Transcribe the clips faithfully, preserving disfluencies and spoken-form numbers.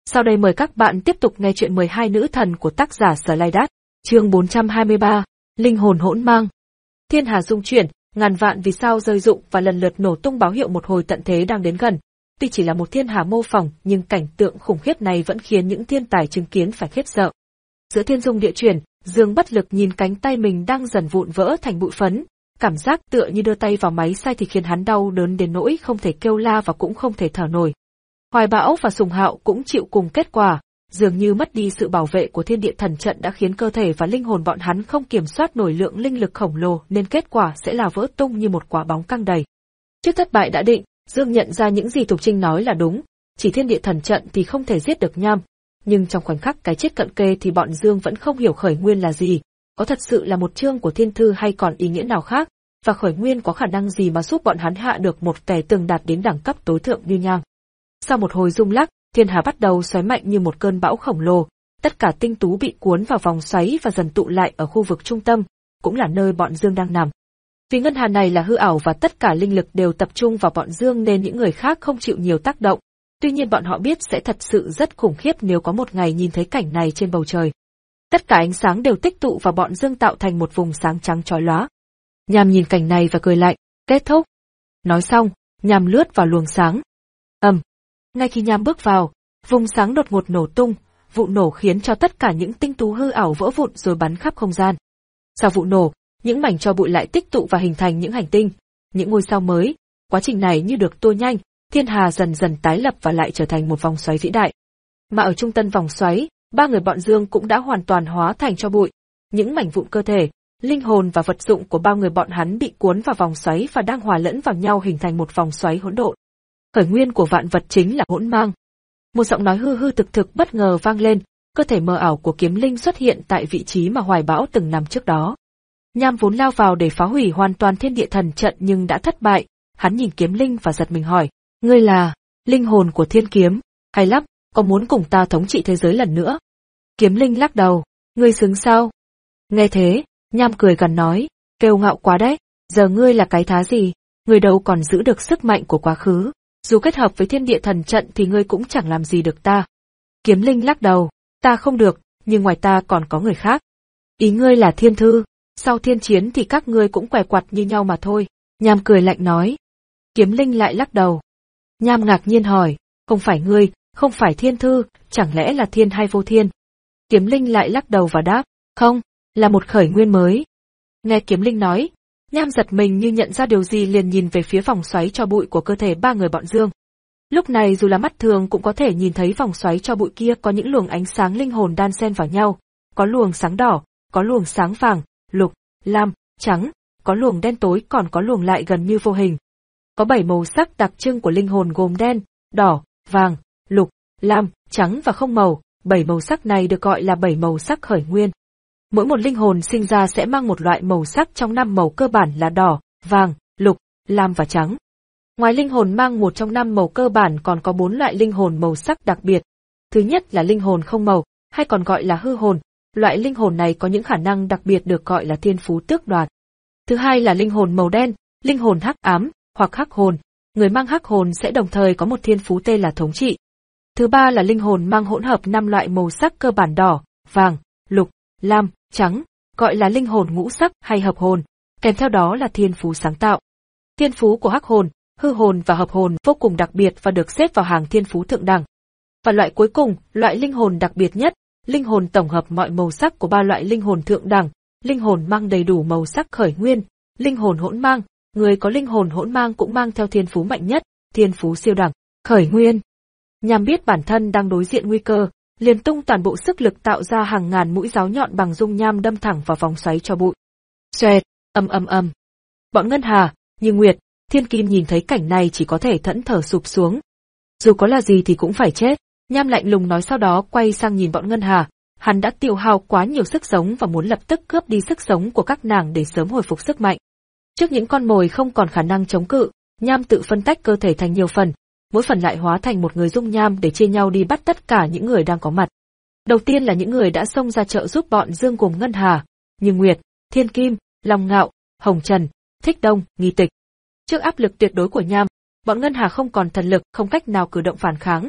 Sau đây mời các bạn tiếp tục nghe chuyện mười hai nữ thần của tác giả Sở Lai Đát, chương bốn trăm hai mươi ba, Linh hồn hỗn mang. Thiên hà rung chuyển, ngàn vạn vì sao rơi rụng và lần lượt nổ tung báo hiệu một hồi tận thế đang đến gần. Tuy chỉ là một thiên hà mô phỏng, nhưng cảnh tượng khủng khiếp này vẫn khiến những thiên tài chứng kiến phải khiếp sợ. Giữa thiên dung địa chuyển, Dương bất lực nhìn cánh tay mình đang dần vụn vỡ thành bụi phấn, cảm giác tựa như đưa tay vào máy xay thì khiến hắn đau đớn đến nỗi không thể kêu la và cũng không thể thở nổi. Hoài Bão và Sùng Hạo cũng chịu cùng kết quả, dường như mất đi sự bảo vệ của thiên địa thần trận đã khiến cơ thể và linh hồn bọn hắn không kiểm soát nổi lượng linh lực khổng lồ nên kết quả sẽ là vỡ tung như một quả bóng căng đầy. Trước thất bại đã định, Dương nhận ra những gì Thục Trinh nói là đúng, chỉ thiên địa thần trận thì không thể giết được Nham. Nhưng trong khoảnh khắc cái chết cận kề thì bọn Dương vẫn không hiểu khởi nguyên là gì, có thật sự là một chương của thiên thư hay còn ý nghĩa nào khác, và khởi nguyên có khả năng gì mà giúp bọn hắn hạ được một kẻ từng đạt đến đẳng cấp tối thượng như Nham. Sau một hồi rung lắc, thiên hà bắt đầu xoáy mạnh như một cơn bão khổng lồ, tất cả tinh tú bị cuốn vào vòng xoáy và dần tụ lại ở khu vực trung tâm, cũng là nơi bọn Dương đang nằm. Vì ngân hà này là hư ảo và tất cả linh lực đều tập trung vào bọn Dương nên những người khác không chịu nhiều tác động, tuy nhiên bọn họ biết sẽ thật sự rất khủng khiếp nếu có một ngày nhìn thấy cảnh này trên bầu trời. Tất cả ánh sáng đều tích tụ vào bọn Dương tạo thành một vùng sáng trắng chói lóa. Nham nhìn cảnh này và cười lạnh, kết thúc. Nói xong, Nham lướt vào luồng sáng. Ầm. Ngay khi Nham bước vào, vùng sáng đột ngột nổ tung, vụ nổ khiến cho tất cả những tinh tú hư ảo vỡ vụn rồi bắn khắp không gian. Sau vụ nổ, những mảnh tro bụi lại tích tụ và hình thành những hành tinh, những ngôi sao mới. Quá trình này như được tua nhanh, thiên hà dần dần tái lập và lại trở thành một vòng xoáy vĩ đại. Mà ở trung tâm vòng xoáy, ba người bọn Dương cũng đã hoàn toàn hóa thành tro bụi. Những mảnh vụn cơ thể, linh hồn và vật dụng của ba người bọn hắn bị cuốn vào vòng xoáy và đang hòa lẫn vào nhau hình thành một vòng xoáy hỗn độn. Khởi nguyên của vạn vật chính là hỗn mang. Một giọng nói hư hư thực thực bất ngờ vang lên, cơ thể mờ ảo của Kiếm Linh xuất hiện tại vị trí mà Hoài Bão từng nằm trước đó. Nham vốn lao vào để phá hủy hoàn toàn thiên địa thần trận nhưng đã thất bại, hắn nhìn Kiếm Linh và giật mình hỏi, ngươi là linh hồn của thiên kiếm, hay lắm, có muốn cùng ta thống trị thế giới lần nữa? Kiếm Linh lắc đầu, ngươi xứng sao? Nghe thế, Nham cười gằn nói, kêu ngạo quá đấy, giờ ngươi là cái thá gì, ngươi đâu còn giữ được sức mạnh của quá khứ, dù kết hợp với thiên địa thần trận thì ngươi cũng chẳng làm gì được ta. Kiếm Linh lắc đầu, ta không được, nhưng ngoài ta còn có người khác. Ý ngươi là thiên thư, sau thiên chiến thì các ngươi cũng què quặt như nhau mà thôi. Nham cười lạnh nói. Kiếm Linh lại lắc đầu. Nham ngạc nhiên hỏi, không phải ngươi, không phải thiên thư, chẳng lẽ là thiên hay vô thiên? Kiếm Linh lại lắc đầu và đáp, không, là một khởi nguyên mới. Nghe Kiếm Linh nói, Nham giật mình như nhận ra điều gì liền nhìn về phía vòng xoáy tro bụi của cơ thể ba người bọn Dương. Lúc này dù là mắt thường cũng có thể nhìn thấy vòng xoáy tro bụi kia có những luồng ánh sáng linh hồn đan xen vào nhau, có luồng sáng đỏ, có luồng sáng vàng, lục, lam, trắng, có luồng đen tối còn có luồng lại gần như vô hình. Có bảy màu sắc đặc trưng của linh hồn gồm đen, đỏ, vàng, lục, lam, trắng và không màu, bảy màu sắc này được gọi là bảy màu sắc khởi nguyên. Mỗi một linh hồn sinh ra sẽ mang một loại màu sắc trong năm màu cơ bản là đỏ, vàng, lục, lam và trắng. Ngoài linh hồn mang một trong năm màu cơ bản còn có bốn loại linh hồn màu sắc đặc biệt. Thứ nhất là linh hồn không màu, hay còn gọi là hư hồn. Loại linh hồn này có những khả năng đặc biệt được gọi là thiên phú tước đoạt. Thứ hai là linh hồn màu đen, linh hồn hắc ám, hoặc hắc hồn. Người mang hắc hồn sẽ đồng thời có một thiên phú tên là thống trị. Thứ ba là linh hồn mang hỗn hợp năm loại màu sắc cơ bản đỏ, vàng, lục, lam, trắng, gọi là linh hồn ngũ sắc hay hợp hồn, kèm theo đó là thiên phú sáng tạo. Thiên phú của hắc hồn, hư hồn và hợp hồn vô cùng đặc biệt và được xếp vào hàng thiên phú thượng đẳng. Và loại cuối cùng, loại linh hồn đặc biệt nhất, linh hồn tổng hợp mọi màu sắc của ba loại linh hồn thượng đẳng, linh hồn mang đầy đủ màu sắc khởi nguyên, linh hồn hỗn mang, người có linh hồn hỗn mang cũng mang theo thiên phú mạnh nhất, thiên phú siêu đẳng, khởi nguyên. Nhằm biết bản thân đang đối diện nguy cơ, liền tung toàn bộ sức lực tạo ra hàng ngàn mũi giáo nhọn bằng dung nham đâm thẳng vào vòng xoáy tro bụi. Xoẹt, ầm ầm ầm. Bọn Ngân Hà, Như Nguyệt, Thiên Kim nhìn thấy cảnh này chỉ có thể thẫn thờ sụp xuống. Dù có là gì thì cũng phải chết, Nham lạnh lùng nói sau đó quay sang nhìn bọn Ngân Hà, hắn đã tiêu hao quá nhiều sức sống và muốn lập tức cướp đi sức sống của các nàng để sớm hồi phục sức mạnh. Trước những con mồi không còn khả năng chống cự, Nham tự phân tách cơ thể thành nhiều phần, mỗi phần lại hóa thành một người dung nham để chia nhau đi bắt tất cả những người đang có mặt. Đầu tiên là những người đã xông ra trợ giúp bọn Dương gồm Ngân Hà, Như Nguyệt, Thiên Kim, Long Ngạo, Hồng Trần, Thích Đông, Nghi Tịch. Trước áp lực tuyệt đối của Nham, bọn Ngân Hà không còn thần lực, không cách nào cử động phản kháng.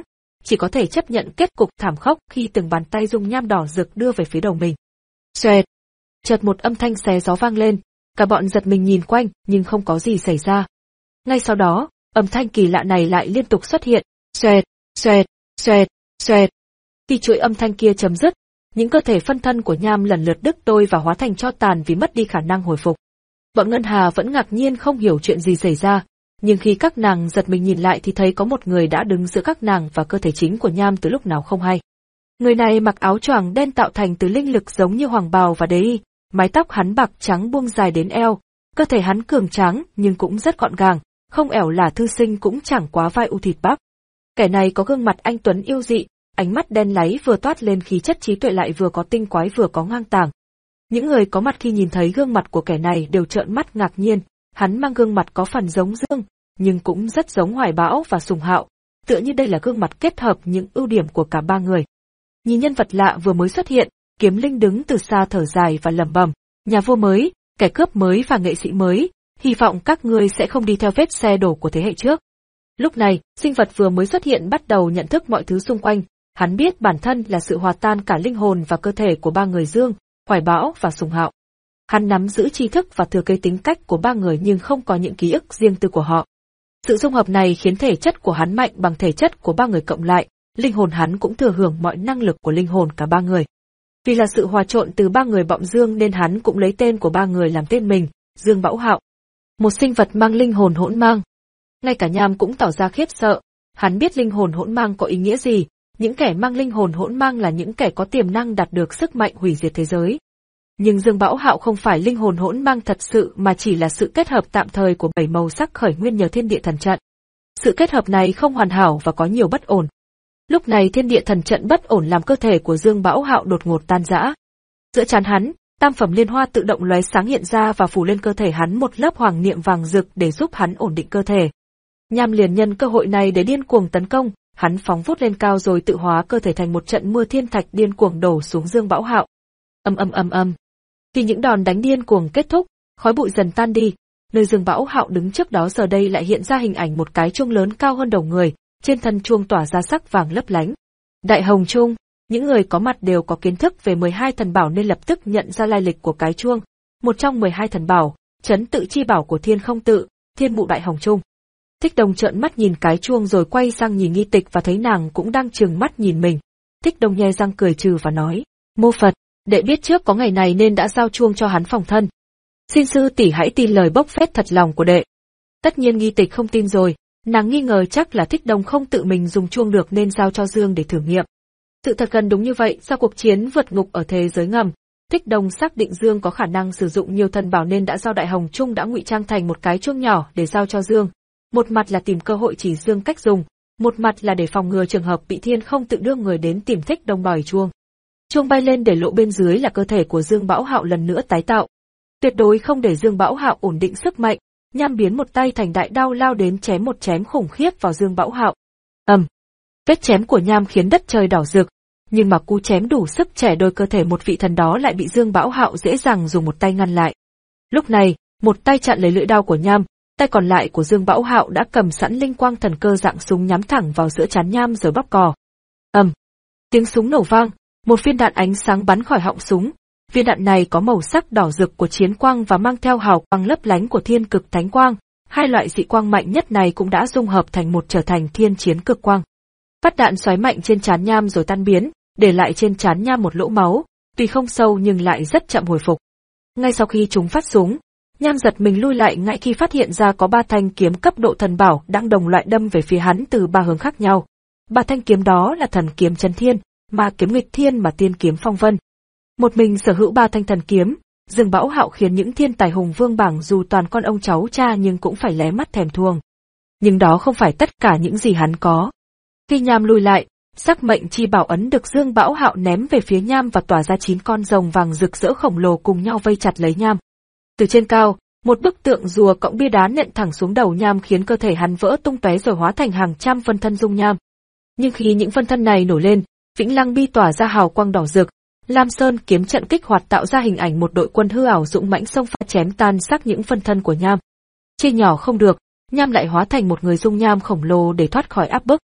chỉ có thể chấp nhận kết cục thảm khốc khi từng bàn tay dung nham đỏ rực đưa về phía đầu mình. Xoẹt! Chợt một âm thanh xé gió vang lên, cả bọn giật mình nhìn quanh nhưng không có gì xảy ra. Ngay sau đó, âm thanh kỳ lạ này lại liên tục xuất hiện, xoẹt, xoẹt, xoẹt, xoẹt. Khi chuỗi âm thanh kia chấm dứt, những cơ thể phân thân của Nham lần lượt đứt đôi và hóa thành tro tàn vì mất đi khả năng hồi phục. Bọn Ngân Hà vẫn ngạc nhiên không hiểu chuyện gì xảy ra, nhưng khi các nàng giật mình nhìn lại thì thấy có một người đã đứng giữa các nàng và cơ thể chính của Nham từ lúc nào không hay. Người này mặc áo choàng đen tạo thành từ linh lực giống như hoàng bào và đế y, mái tóc hắn bạc trắng buông dài đến eo, cơ thể hắn cường tráng nhưng cũng rất gọn gàng, không ẻo lả thư sinh cũng chẳng quá vai u thịt bắp. Kẻ này có gương mặt anh tuấn yêu dị, ánh mắt đen láy vừa toát lên khí chất trí tuệ lại vừa có tinh quái vừa có ngang tàng. Những người có mặt khi nhìn thấy gương mặt của kẻ này đều trợn mắt ngạc nhiên, hắn mang gương mặt có phần giống Dương, nhưng cũng rất giống Hoài Bão và Sùng Hạo, tựa như đây là gương mặt kết hợp những ưu điểm của cả ba người. Nhìn nhân vật lạ vừa mới xuất hiện, Kiếm Linh đứng từ xa thở dài và lẩm bẩm, nhà vua mới, kẻ cướp mới và nghệ sĩ mới, hy vọng các ngươi sẽ không đi theo vết xe đổ của thế hệ trước. Lúc này, sinh vật vừa mới xuất hiện bắt đầu nhận thức mọi thứ xung quanh, hắn biết bản thân là sự hòa tan cả linh hồn và cơ thể của ba người Dương, Hoài Bão và Sùng Hạo. Hắn nắm giữ tri thức và thừa kế tính cách của ba người nhưng không có những ký ức riêng tư của họ. Sự dung hợp này khiến thể chất của hắn mạnh bằng thể chất của ba người cộng lại, linh hồn hắn cũng thừa hưởng mọi năng lực của linh hồn cả ba người. Vì là sự hòa trộn từ ba người bọng Dương nên hắn cũng lấy tên của ba người làm tên mình, Dương Bão Hạo. Một sinh vật mang linh hồn hỗn mang. Ngay cả Nham cũng tỏ ra khiếp sợ, hắn biết linh hồn hỗn mang có ý nghĩa gì, những kẻ mang linh hồn hỗn mang là những kẻ có tiềm năng đạt được sức mạnh hủy diệt thế giới. Nhưng Dương Bão Hạo không phải linh hồn hỗn mang thật sự mà chỉ là sự kết hợp tạm thời của bảy màu sắc khởi nguyên nhờ thiên địa thần trận. Sự kết hợp này không hoàn hảo và có nhiều bất ổn. Lúc này thiên địa thần trận bất ổn làm cơ thể của Dương Bão Hạo đột ngột tan rã. Giữa trán hắn, tam phẩm liên hoa tự động lóe sáng hiện ra và phủ lên cơ thể hắn một lớp hoàng niệm vàng rực để giúp hắn ổn định cơ thể. Nham liền nhân cơ hội này để điên cuồng tấn công, hắn phóng vút lên cao rồi tự hóa cơ thể thành một trận mưa thiên thạch điên cuồng đổ xuống Dương Bão Hạo. Ầm ầm ầm ầm. Khi những đòn đánh điên cuồng kết thúc, khói bụi dần tan đi, nơi Dương Bão Hạo đứng trước đó giờ đây lại hiện ra hình ảnh một cái chuông lớn cao hơn đầu người, trên thân chuông tỏa ra sắc vàng lấp lánh. Đại Hồng Chuông, những người có mặt đều có kiến thức về mười hai thần bảo nên lập tức nhận ra lai lịch của cái chuông, một trong mười hai thần bảo, trấn tự chi bảo của Thiên Không Tự, Thiên Bụ Đại Hồng Chuông. Thích Đông trợn mắt nhìn cái chuông rồi quay sang nhìn Nghi Tịch và thấy nàng cũng đang trừng mắt nhìn mình. Thích Đông nhe răng cười trừ và nói, mô Phật, đệ biết trước có ngày này nên đã giao chuông cho hắn phòng thân. Xin sư tỷ hãy tin lời bốc phét thật lòng của đệ. Tất nhiên Nghi Tịch không tin rồi, nàng nghi ngờ chắc là Thích Đông không tự mình dùng chuông được nên giao cho Dương để thử nghiệm. Sự thật gần đúng như vậy, sau cuộc chiến vượt ngục ở thế giới ngầm, Thích Đông xác định Dương có khả năng sử dụng nhiều thần bảo nên đã giao Đại Hồng Chuông đã ngụy trang thành một cái chuông nhỏ để giao cho Dương. Một mặt là tìm cơ hội chỉ Dương cách dùng, một mặt là để phòng ngừa trường hợp bị Thiên Không Tự đưa người đến tìm Thích Đông đòi chuông. Chuông bay lên để lộ bên dưới là cơ thể của Dương Bão Hạo lần nữa tái tạo. Tuyệt đối không để Dương Bão Hạo ổn định sức mạnh, Nham biến một tay thành đại đao lao đến chém một chém khủng khiếp vào Dương Bão Hạo. Ầm. Vết chém của Nham khiến đất trời đỏ rực, nhưng mà cú chém đủ sức chẻ đôi cơ thể một vị thần đó lại bị Dương Bão Hạo dễ dàng dùng một tay ngăn lại. Lúc này, một tay chặn lấy lưỡi đao của Nham, tay còn lại của Dương Bão Hạo đã cầm sẵn linh quang thần cơ dạng súng nhắm thẳng vào giữa trán Nham rồi bóp cò. Ầm. Tiếng súng nổ vang, một viên đạn ánh sáng bắn khỏi họng súng. Viên đạn này có màu sắc đỏ rực của chiến quang và mang theo hào quang lấp lánh của thiên cực thánh quang. Hai loại dị quang mạnh nhất này cũng đã dung hợp thành một trở thành thiên chiến cực quang. Phát đạn xoáy mạnh trên trán Nham rồi tan biến, để lại trên trán Nham một lỗ máu, tuy không sâu nhưng lại rất chậm hồi phục. Ngay sau khi chúng phát súng, Nham giật mình lui lại ngại khi phát hiện ra có ba thanh kiếm cấp độ thần bảo đang đồng loại đâm về phía hắn từ ba hướng khác nhau. Ba thanh kiếm đó là thần kiếm Chấn Thiên, ma kiếm Nghịch Thiên và tiên kiếm Phong Vân. Một mình sở hữu ba thanh thần kiếm, Dương Bão Hạo khiến những thiên tài hùng vương bảng dù toàn con ông cháu cha nhưng cũng phải lé mắt thèm thuồng. Nhưng đó không phải tất cả những gì hắn có. Khi Nham lùi lại, sắc mệnh chi bảo ấn được Dương Bão Hạo ném về phía Nham và tỏa ra chín con rồng vàng rực rỡ khổng lồ cùng nhau vây chặt lấy Nham. Từ trên cao, một bức tượng rùa cộng bia đá nện thẳng xuống đầu Nham khiến cơ thể hắn vỡ tung tóe rồi hóa thành hàng trăm phân thân dung nham. Nhưng khi những phân thân này nổi lên, Vĩnh Lăng Bi tỏa ra hào quang đỏ rực, Lam Sơn kiếm trận kích hoạt tạo ra hình ảnh một đội quân hư ảo dũng mãnh xông pha chém tan xác những phân thân của Nham. Chia nhỏ không được, Nham lại hóa thành một người dung nham khổng lồ để thoát khỏi áp bức.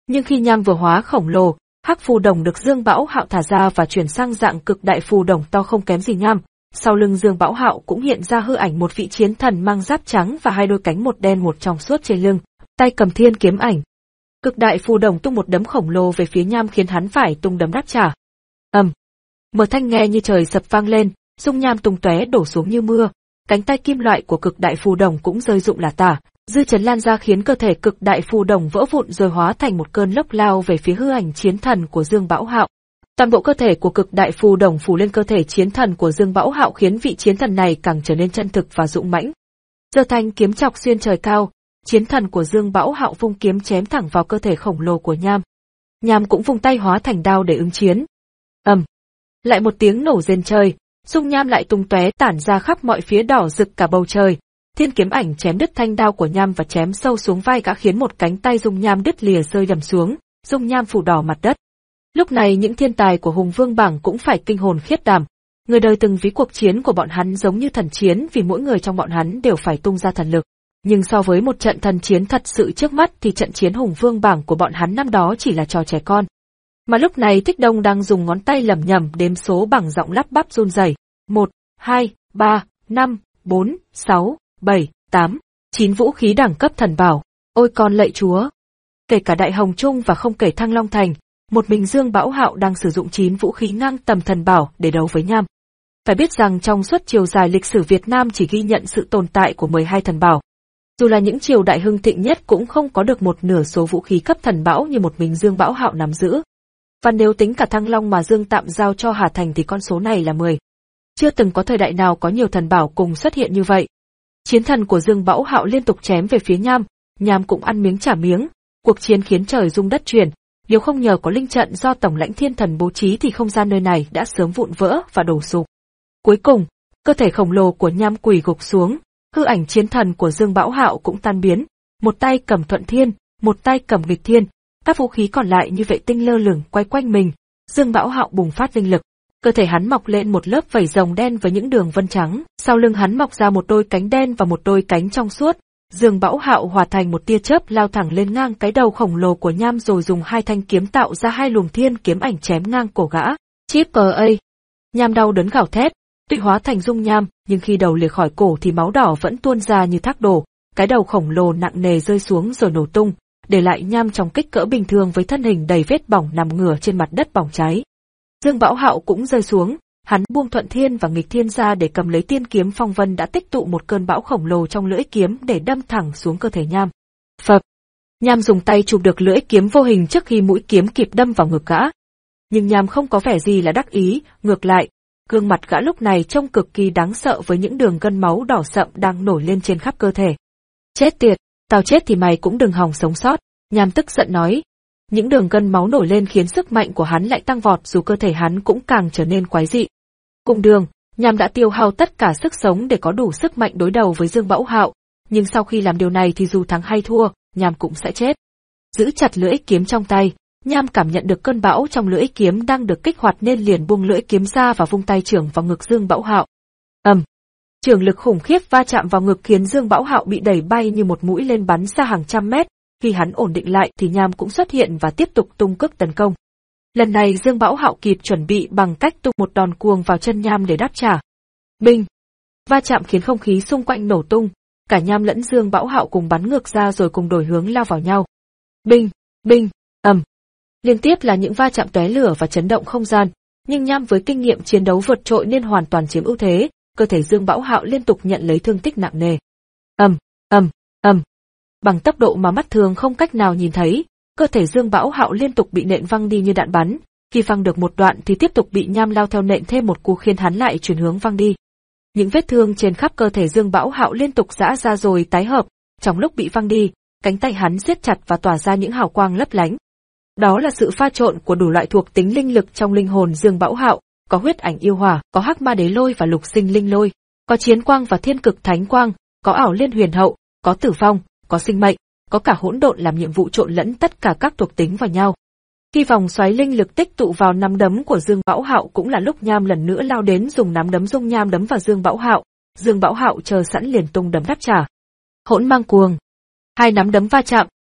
Nhưng khi nham vừa hóa khổng lồ, hắc phù đồng được Dương Bão Hạo thả ra và chuyển sang dạng cực đại phù đồng to không kém gì nham. Sau lưng Dương Bão Hạo cũng hiện ra hư ảnh một vị chiến thần mang giáp trắng và hai đôi cánh một đen một trong suốt trên lưng, tay cầm thiên kiếm ảnh. Cực đại phù đồng tung một đấm khổng lồ về phía nham khiến hắn phải tung đấm đáp trả. ầm, mở thanh nghe như trời sập vang lên, dung nham tung tóe đổ xuống như mưa. Cánh tay kim loại của cực đại phù đồng cũng rơi rụng lả tả, dư chấn lan ra khiến cơ thể cực đại phù đồng vỡ vụn rồi hóa thành một cơn lốc lao về phía hư ảnh chiến thần của Dương Bão Hạo. Toàn bộ cơ thể của cực đại phù đồng phủ lên cơ thể chiến thần của Dương Bão Hạo khiến vị chiến thần này càng trở nên chân thực và dũng mãnh. Giơ thanh kiếm chọc xuyên trời cao, chiến thần của Dương Bão Hạo vung kiếm chém thẳng vào cơ thể khổng lồ của nham. Nham cũng vung tay hóa thành đao để ứng chiến. ầm, lại một tiếng nổ rền trời, dung nham lại tung tóe tản ra khắp mọi phía đỏ rực cả bầu trời. Thiên kiếm ảnh chém đứt thanh đao của nham và chém sâu xuống vai gã khiến một cánh tay dung nham đứt lìa rơi đầm xuống, dung nham phủ đỏ mặt đất. Lúc này những thiên tài của Hùng Vương bảng cũng phải kinh hồn khiếp đảm. Người đời từng ví cuộc chiến của bọn hắn giống như thần chiến vì mỗi người trong bọn hắn đều phải tung ra thần lực. Nhưng so với một trận thần chiến thật sự trước mắt thì trận chiến Hùng Vương bảng của bọn hắn năm đó chỉ là trò trẻ con. Mà lúc này Thích Đông đang dùng ngón tay lẩm nhẩm đếm số bằng giọng lắp bắp run rẩy. Một, hai, ba, năm, bốn, sáu, bảy, tám, chín vũ khí đẳng cấp thần bảo. Ôi con lạy chúa! Kể cả Đại Hồng Trung và không kể Thăng Long Thành, một mình Dương Bão Hạo đang sử dụng chín vũ khí ngang tầm thần bảo để đấu với nham. Phải biết rằng trong suốt chiều dài lịch sử Việt Nam chỉ ghi nhận sự tồn tại của mười hai thần bảo. Dù là những triều đại hưng thịnh nhất cũng không có được một nửa số vũ khí cấp thần bảo như một mình Dương Bão Hạo nắm giữ. Và nếu tính cả Thăng Long mà Dương tạm giao cho Hà Thành thì con số này là mười. Chưa từng có thời đại nào có nhiều thần bảo cùng xuất hiện như vậy. Chiến thần của Dương Bão Hạo liên tục chém về phía nham, nham cũng ăn miếng trả miếng. Cuộc chiến khiến trời rung đất chuyển. Nếu không nhờ có linh trận do Tổng lãnh Thiên Thần bố trí thì không gian nơi này đã sớm vụn vỡ và đổ sụp. Cuối cùng, cơ thể khổng lồ của nham quỳ gục xuống, hư ảnh chiến thần của Dương Bão Hạo cũng tan biến, một tay cầm Thuận Thiên, một tay cầm Nghịch Thiên, các vũ khí còn lại như vệ tinh lơ lửng quay quanh mình. Dương Bão Hạo bùng phát linh lực, cơ thể hắn mọc lên một lớp vảy rồng đen với những đường vân trắng, sau lưng hắn mọc ra một đôi cánh đen và một đôi cánh trong suốt. Dương Bão Hạo hòa thành một tia chớp lao thẳng lên ngang cái đầu khổng lồ của nham rồi dùng hai thanh kiếm tạo ra hai luồng thiên kiếm ảnh chém ngang cổ gã. Chip a. Nham đau đớn gào thét, tụy hóa thành dung nham, nhưng khi đầu lìa khỏi cổ thì máu đỏ vẫn tuôn ra như thác đổ. Cái đầu khổng lồ nặng nề rơi xuống rồi nổ tung, để lại nham trong kích cỡ bình thường với thân hình đầy vết bỏng nằm ngửa trên mặt đất bỏng cháy. Dương Bão Hạo cũng rơi xuống. Hắn buông Thuận Thiên và Nghịch Thiên ra để cầm lấy tiên kiếm phong vân đã tích tụ một cơn bão khổng lồ trong lưỡi kiếm để đâm thẳng xuống cơ thể nham. Phập! Nham dùng tay chụp được lưỡi kiếm vô hình trước khi mũi kiếm kịp đâm vào ngực gã. Nhưng nham không có vẻ gì là đắc ý, ngược lại, gương mặt gã lúc này trông cực kỳ đáng sợ với những đường gân máu đỏ sậm đang nổi lên trên khắp cơ thể. Chết tiệt, tao chết thì mày cũng đừng hòng sống sót, nham tức giận nói. Những đường gân máu nổi lên khiến sức mạnh của hắn lại tăng vọt dù cơ thể hắn cũng càng trở nên quái dị. Cùng đường, nham đã tiêu hao tất cả sức sống để có đủ sức mạnh đối đầu với Dương Bão Hạo, nhưng sau khi làm điều này thì dù thắng hay thua, nham cũng sẽ chết. Giữ chặt lưỡi kiếm trong tay, nham cảm nhận được cơn bão trong lưỡi kiếm đang được kích hoạt nên liền buông lưỡi kiếm ra và vung tay chưởng vào ngực Dương Bão Hạo. Ầm! Chưởng lực khủng khiếp va chạm vào ngực khiến Dương Bão Hạo bị đẩy bay như một mũi lên bắn xa hàng trăm mét. Khi hắn ổn định lại thì nham cũng xuất hiện và tiếp tục tung cước tấn công. Lần này Dương Bão Hạo kịp chuẩn bị bằng cách tung một đòn cuồng vào chân nham để đáp trả. Binh! Va chạm khiến không khí xung quanh nổ tung, cả nham lẫn Dương Bão Hạo cùng bắn ngược ra rồi cùng đổi hướng lao vào nhau. Binh! Binh! Ầm! Liên tiếp là những va chạm tóe lửa và chấn động không gian, nhưng nham với kinh nghiệm chiến đấu vượt trội nên hoàn toàn chiếm ưu thế, cơ thể Dương Bão Hạo liên tục nhận lấy thương tích nặng nề. Ầm! Ầm! Ầm! Bằng tốc độ mà mắt thường không cách nào nhìn thấy, cơ thể Dương Bão Hạo liên tục bị nện văng đi như đạn bắn, khi văng được một đoạn thì tiếp tục bị nham lao theo nện thêm một cú khiến hắn lại chuyển hướng văng đi. Những vết thương trên khắp cơ thể Dương Bão Hạo liên tục giã ra rồi tái hợp, trong lúc bị văng đi, cánh tay hắn siết chặt và tỏa ra những hào quang lấp lánh. Đó là sự pha trộn của đủ loại thuộc tính linh lực trong linh hồn Dương Bão Hạo, có huyết ảnh yêu hỏa, có hắc ma đế lôi và lục sinh linh lôi, có chiến quang và thiên cực thánh quang, có ảo liên huyền hậu, có tử vong, có sinh mệnh, có cả hỗn độn làm nhiệm vụ trộn lẫn tất cả các thuộc tính vào nhau. Khi vòng xoáy linh lực tích tụ vào nắm đấm của Dương Bão Hạo cũng là lúc nham lần nữa lao đến dùng nắm đấm dung nham đấm vào Dương Bão Hạo, Dương Bão Hạo chờ sẵn liền tung đấm đáp trả. Hỗn mang cuồng. Hai nắm đấm va chạm,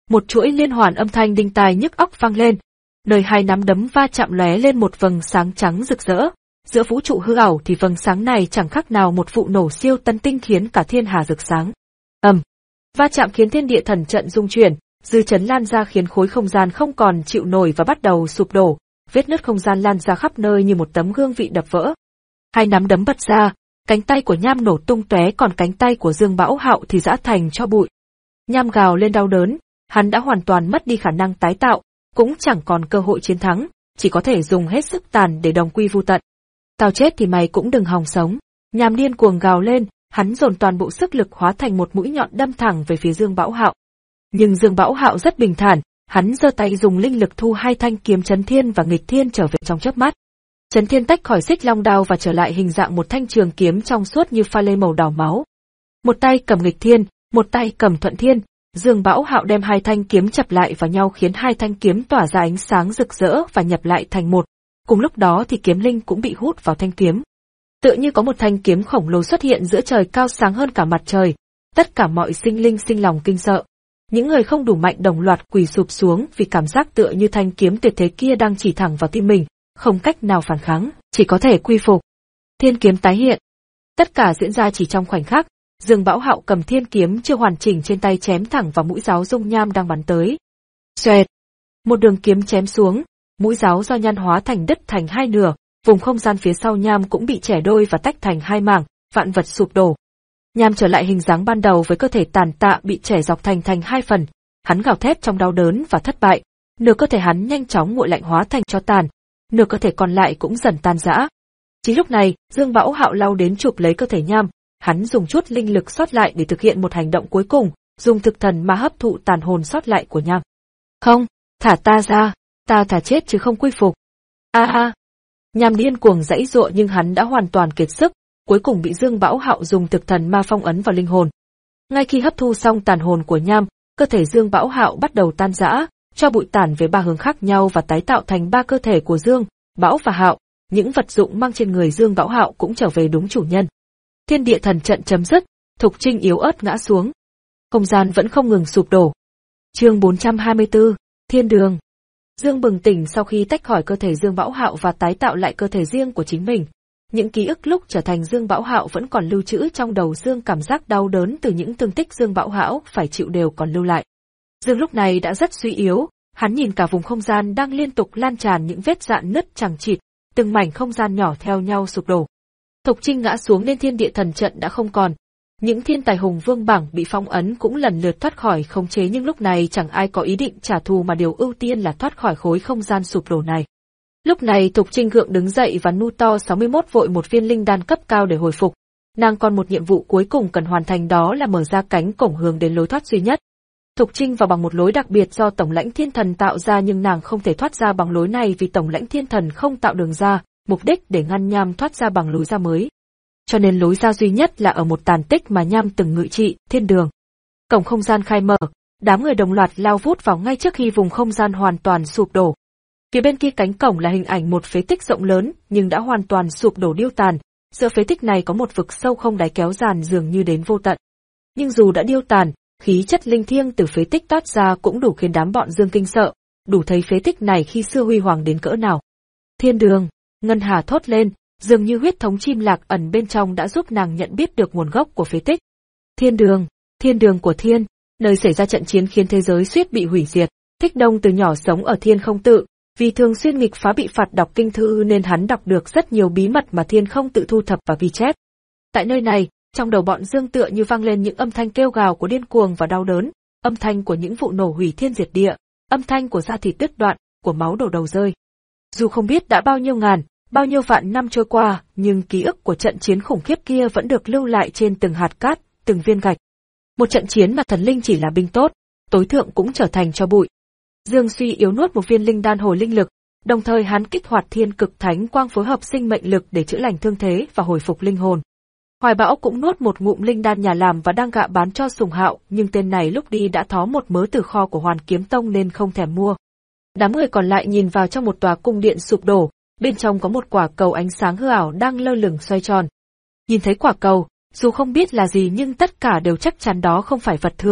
Một chuỗi liên hoàn âm thanh đinh tai nhức óc vang lên, nơi hai nắm đấm va chạm lóe lên một vầng sáng trắng rực rỡ. Giữa vũ trụ hư ảo thì vầng sáng này chẳng khác nào một vụ nổ siêu tân tinh khiến cả thiên hà rực sáng. Ầm, va chạm khiến thiên địa thần trận rung chuyển, dư chấn lan ra khiến khối không gian không còn chịu nổi và bắt đầu sụp đổ, vết nứt không gian lan ra khắp nơi như một tấm gương vị đập vỡ. Hai nắm đấm bật ra, cánh tay của Nham nổ tung tóe, còn cánh tay của Dương Bão Hạo thì giã thành tro bụi. Nham gào lên đau đớn, hắn đã hoàn toàn mất đi khả năng tái tạo, cũng chẳng còn cơ hội chiến thắng, chỉ có thể dùng hết sức tàn để đồng quy vu tận. Tao chết thì mày cũng đừng hòng sống. Nham điên cuồng gào lên, hắn dồn toàn bộ sức lực hóa thành một mũi nhọn đâm thẳng về phía Dương Bão Hạo. Nhưng Dương Bão Hạo rất bình thản, hắn giơ tay dùng linh lực thu hai thanh kiếm Chấn Thiên và Nghịch Thiên trở về trong chớp mắt. Chấn Thiên tách khỏi xích long đao và trở lại hình dạng một thanh trường kiếm trong suốt như pha lê màu đỏ máu. Một tay cầm Nghịch Thiên, một tay cầm Thuận Thiên, Dương Bão Hạo đem hai thanh kiếm chập lại vào nhau khiến hai thanh kiếm tỏa ra ánh sáng rực rỡ và nhập lại thành một. Cùng lúc đó thì kiếm linh cũng bị hút vào thanh kiếm. Tựa như có một thanh kiếm khổng lồ xuất hiện giữa trời cao sáng hơn cả mặt trời. Tất cả mọi sinh linh sinh lòng kinh sợ. Những người không đủ mạnh đồng loạt quỳ sụp xuống vì cảm giác tựa như thanh kiếm tuyệt thế kia đang chỉ thẳng vào tim mình, không cách nào phản kháng, chỉ có thể quy phục. Thiên kiếm tái hiện. Tất cả diễn ra chỉ trong khoảnh khắc. Dương Bão Hạo cầm thiên kiếm chưa hoàn chỉnh trên tay chém thẳng vào mũi giáo dung nham đang bắn tới. Xoẹt! Một đường kiếm chém xuống, mũi giáo do nhăn hóa thành đứt thành hai nửa, vùng không gian phía sau nham cũng bị chẻ đôi và tách thành hai mảng, vạn vật sụp đổ. Nham trở lại hình dáng ban đầu với cơ thể tàn tạ bị chẻ dọc thành thành hai phần, hắn gào thét trong đau đớn và thất bại, nửa cơ thể hắn nhanh chóng nguội lạnh hóa thành tro tàn, nửa cơ thể còn lại cũng dần tan rã. Chính lúc này, Dương Bão Hạo lao đến chụp lấy cơ thể nham, hắn dùng chút linh lực sót lại để thực hiện một hành động cuối cùng, dùng thực thần ma hấp thụ tàn hồn sót lại của nham. Không, thả ta ra, ta thả chết chứ không quy phục. A a. Nham điên cuồng giãy giụa nhưng hắn đã hoàn toàn kiệt sức, cuối cùng bị Dương Bão Hạo dùng thực thần ma phong ấn vào linh hồn. Ngay khi hấp thu xong tàn hồn của nham, cơ thể Dương Bão Hạo bắt đầu tan rã, cho bụi tản về ba hướng khác nhau và tái tạo thành ba cơ thể của Dương, Bão và Hạo. Những vật dụng mang trên người Dương Bão Hạo cũng trở về đúng chủ nhân. Thiên địa thần trận chấm dứt, Thục Trinh yếu ớt ngã xuống. Không gian vẫn không ngừng sụp đổ. Chương bốn trăm hai mươi tư, Thiên Đường. Dương bừng tỉnh sau khi tách khỏi cơ thể Dương Bão Hạo và tái tạo lại cơ thể riêng của chính mình. Những ký ức lúc trở thành Dương Bão Hạo vẫn còn lưu trữ trong đầu Dương, cảm giác đau đớn từ những thương tích Dương Bão Hạo phải chịu đều còn lưu lại. Dương lúc này đã rất suy yếu, hắn nhìn cả vùng không gian đang liên tục lan tràn những vết rạn nứt chằng chịt, từng mảnh không gian nhỏ theo nhau sụp đổ. Thục Trinh ngã xuống nên thiên địa thần trận đã không còn. Những thiên tài hùng vương bảng bị phong ấn cũng lần lượt thoát khỏi khống chế, nhưng lúc này chẳng ai có ý định trả thù mà điều ưu tiên là thoát khỏi khối không gian sụp đổ này. Lúc này Thục Trinh gượng đứng dậy và nu to sáu mươi mốt vội một viên linh đan cấp cao để hồi phục. Nàng còn một nhiệm vụ cuối cùng cần hoàn thành, đó là mở ra cánh cổng hướng đến lối thoát duy nhất. Thục Trinh vào bằng một lối đặc biệt do Tổng lãnh Thiên Thần tạo ra, nhưng nàng không thể thoát ra bằng lối này vì Tổng lãnh Thiên Thần không tạo đường ra, mục đích để ngăn nham thoát ra bằng lối ra mới. Cho nên lối ra duy nhất là ở một tàn tích mà nham từng ngự trị, Thiên Đường. Cổng không gian khai mở, đám người đồng loạt lao vút vào ngay trước khi vùng không gian hoàn toàn sụp đổ. Phía bên kia cánh cổng là hình ảnh một phế tích rộng lớn nhưng đã hoàn toàn sụp đổ điêu tàn, giữa phế tích này có một vực sâu không đáy kéo dàn dường như đến vô tận. Nhưng dù đã điêu tàn, khí chất linh thiêng từ phế tích toát ra cũng đủ khiến đám bọn Dương kinh sợ, đủ thấy phế tích này khi xưa huy hoàng đến cỡ nào. Thiên Đường, Ngân Hà thốt lên, dường như huyết thống chim lạc ẩn bên trong đã giúp nàng nhận biết được nguồn gốc của phế tích. Thiên Đường, Thiên Đường của Thiên, nơi xảy ra trận chiến khiến thế giới suýt bị hủy diệt. Thích Đông từ nhỏ sống ở Thiên Không Tự, vì thường xuyên nghịch phá bị phạt đọc kinh thư nên hắn đọc được rất nhiều bí mật mà Thiên Không Tự thu thập và ghi chép. Tại nơi này, trong đầu bọn Dương tựa như vang lên những âm thanh kêu gào của điên cuồng và đau đớn, âm thanh của những vụ nổ hủy thiên diệt địa, âm thanh của da thịt đứt đoạn, của máu đổ đầu rơi. Dù không biết đã bao nhiêu ngàn, bao nhiêu vạn năm trôi qua, nhưng ký ức của trận chiến khủng khiếp kia vẫn được lưu lại trên từng hạt cát, từng viên gạch. Một trận chiến mà thần linh chỉ là binh tốt, tối thượng cũng trở thành tro bụi. Dương suy yếu nuốt một viên linh đan hồi linh lực, đồng thời hắn kích hoạt thiên cực thánh quang phối hợp sinh mệnh lực để chữa lành thương thế và hồi phục linh hồn. Hoài Bão cũng nuốt một ngụm linh đan nhà làm và đang gạ bán cho Sùng Hạo, nhưng tên này lúc đi đã thó một mớ từ kho của Hoàn Kiếm Tông nên không thèm mua. Đám người còn lại nhìn vào trong một tòa cung điện sụp đổ, bên trong có một quả cầu ánh sáng hư ảo đang lơ lửng xoay tròn. Nhìn thấy quả cầu, dù không biết là gì nhưng tất cả đều chắc chắn đó không phải vật thường,